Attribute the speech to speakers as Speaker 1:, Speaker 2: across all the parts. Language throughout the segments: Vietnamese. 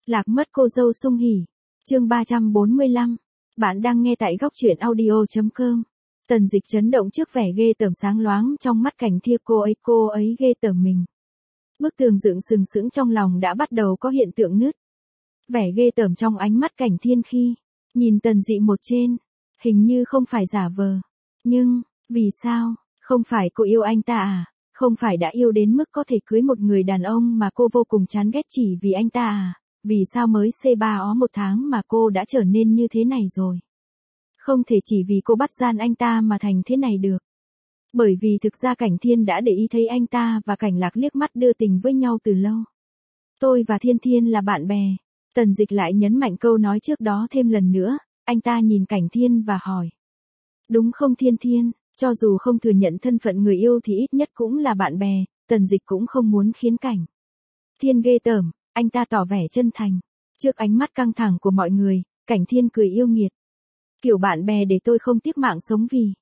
Speaker 1: Lạc mất cô dâu sung hỉ. Chương 345. Bạn đang nghe tại góc truyện audio.com. Tần Dịch chấn động trước vẻ ghê tởm sáng loáng trong mắt Cảnh Thiên, cô ấy ghê tởm mình. Bức tường dựng sừng sững trong lòng đã bắt đầu có hiện tượng nứt. Vẻ ghê tởm trong ánh mắt Cảnh Thiên khi nhìn Tần Dị một trên, hình như không phải giả vờ. Nhưng, vì sao, không phải cô yêu anh ta à? Không phải đã yêu đến mức có thể cưới một người đàn ông mà cô vô cùng chán ghét chỉ vì anh ta à? Vì sao mới C3 một tháng mà cô đã trở nên như thế này rồi? Không thể chỉ vì cô bắt gian anh ta mà thành thế này được. Bởi vì thực ra Cảnh Thiên đã để ý thấy anh ta và Cảnh Lạc liếc mắt đưa tình với nhau từ lâu. Tôi và Thiên Thiên là bạn bè. Tần Dịch lại nhấn mạnh câu nói trước đó thêm lần nữa, anh ta nhìn Cảnh Thiên và hỏi. Đúng không Thiên Thiên, cho dù không thừa nhận thân phận người yêu thì ít nhất cũng là bạn bè, Tần Dịch cũng không muốn khiến Cảnh Thiên ghê tởm, anh ta tỏ vẻ chân thành. Trước ánh mắt căng thẳng của mọi người, Cảnh Thiên cười yêu nghiệt. Kiểu bạn bè để tôi không tiếc mạng sống vì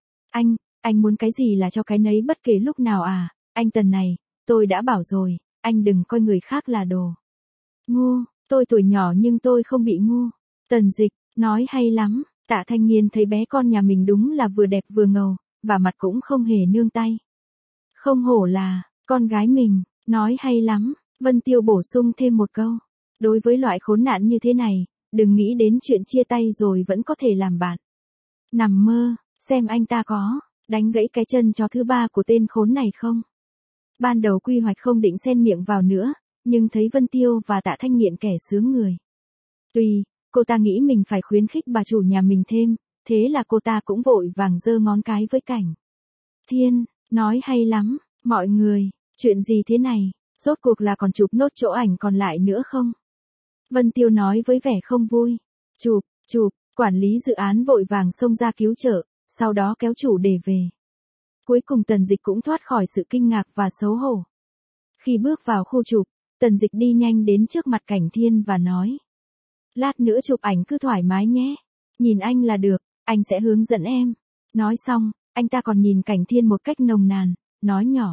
Speaker 1: anh muốn cái gì là cho cái nấy bất kể lúc nào à, anh Tần này, tôi đã bảo rồi, anh đừng coi người khác là đồ ngu, tôi tuổi nhỏ nhưng tôi không bị ngu. Tần Dịch, nói hay lắm. Tạ Thanh Nghiên thấy bé con nhà mình đúng là vừa đẹp vừa ngầu, và mặt cũng không hề nương tay. Không hổ là con gái mình, nói hay lắm. Vân Tiêu bổ sung thêm một câu. Đối với loại khốn nạn như thế này, đừng nghĩ đến chuyện chia tay rồi vẫn có thể làm bạn. Nằm mơ, xem anh ta có đánh gãy cái chân chó thứ ba của tên khốn này không. Ban đầu quy hoạch không định xen miệng vào nữa, nhưng thấy Vân Tiêu và Tạ Thanh Nghiện kẻ sướng người. Tùy, cô ta nghĩ mình phải khuyến khích bà chủ nhà mình thêm, thế là cô ta cũng vội vàng giơ ngón cái với Cảnh Thiên, nói hay lắm, mọi người, chuyện gì thế này, rốt cuộc là còn chụp nốt chỗ ảnh còn lại nữa không? Vân Tiêu nói với vẻ không vui. Chụp, quản lý dự án vội vàng xông ra cứu trợ, sau đó kéo chủ để về. Cuối cùng Tần Dịch cũng thoát khỏi sự kinh ngạc và xấu hổ. Khi bước vào khu chụp, Tần Dịch đi nhanh đến trước mặt Cảnh Thiên và nói. Lát nữa chụp ảnh cứ thoải mái nhé. Nhìn anh là được, anh sẽ hướng dẫn em. Nói xong, anh ta còn nhìn Cảnh Thiên một cách nồng nàn, nói nhỏ.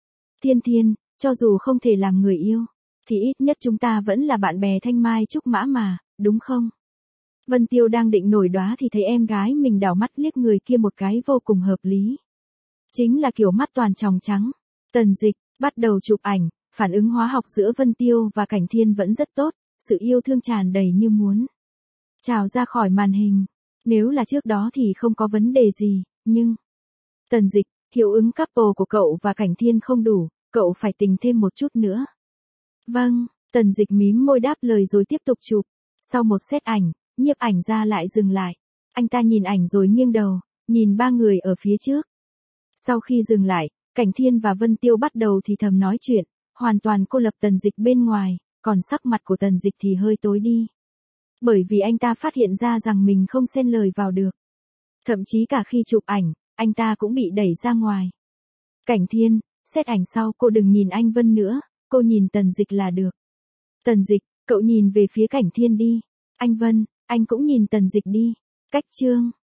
Speaker 1: Thiên, cho dù không thể làm người yêu, thì ít nhất chúng ta vẫn là bạn bè thanh mai trúc mã mà, đúng không? Vân Tiêu đang định nổi đoá thì thấy em gái mình đảo mắt liếc người kia một cái vô cùng hợp lý. Chính là kiểu mắt toàn tròng trắng. Tần Dịch bắt đầu chụp ảnh, phản ứng hóa học giữa Vân Tiêu và Cảnh Thiên vẫn rất tốt, sự yêu thương tràn đầy như muốn trào ra khỏi màn hình. Nếu là trước đó thì không có vấn đề gì, nhưng Tần Dịch, hiệu ứng couple của cậu và Cảnh Thiên không đủ, cậu phải tình thêm một chút nữa. Vâng, Tần Dịch mím môi đáp lời rồi tiếp tục chụp. Sau một set ảnh, nhiếp ảnh ra lại dừng lại. Anh ta nhìn ảnh rồi nghiêng đầu, nhìn ba người ở phía trước. Sau khi dừng lại, Cảnh Thiên và Vân Tiêu bắt đầu thì thầm nói chuyện, hoàn toàn cô lập Tần Dịch bên ngoài, còn sắc mặt của Tần Dịch thì hơi tối đi. Bởi vì anh ta phát hiện ra rằng mình không xen lời vào được. Thậm chí cả khi chụp ảnh, anh ta cũng bị đẩy ra ngoài. Cảnh Thiên, xét ảnh sau cô đừng nhìn anh Vân nữa, cô nhìn Tần Dịch là được. Tần Dịch, cậu nhìn về phía Cảnh Thiên đi. Anh Vân, anh cũng nhìn Tần Dịch đi. Cách chương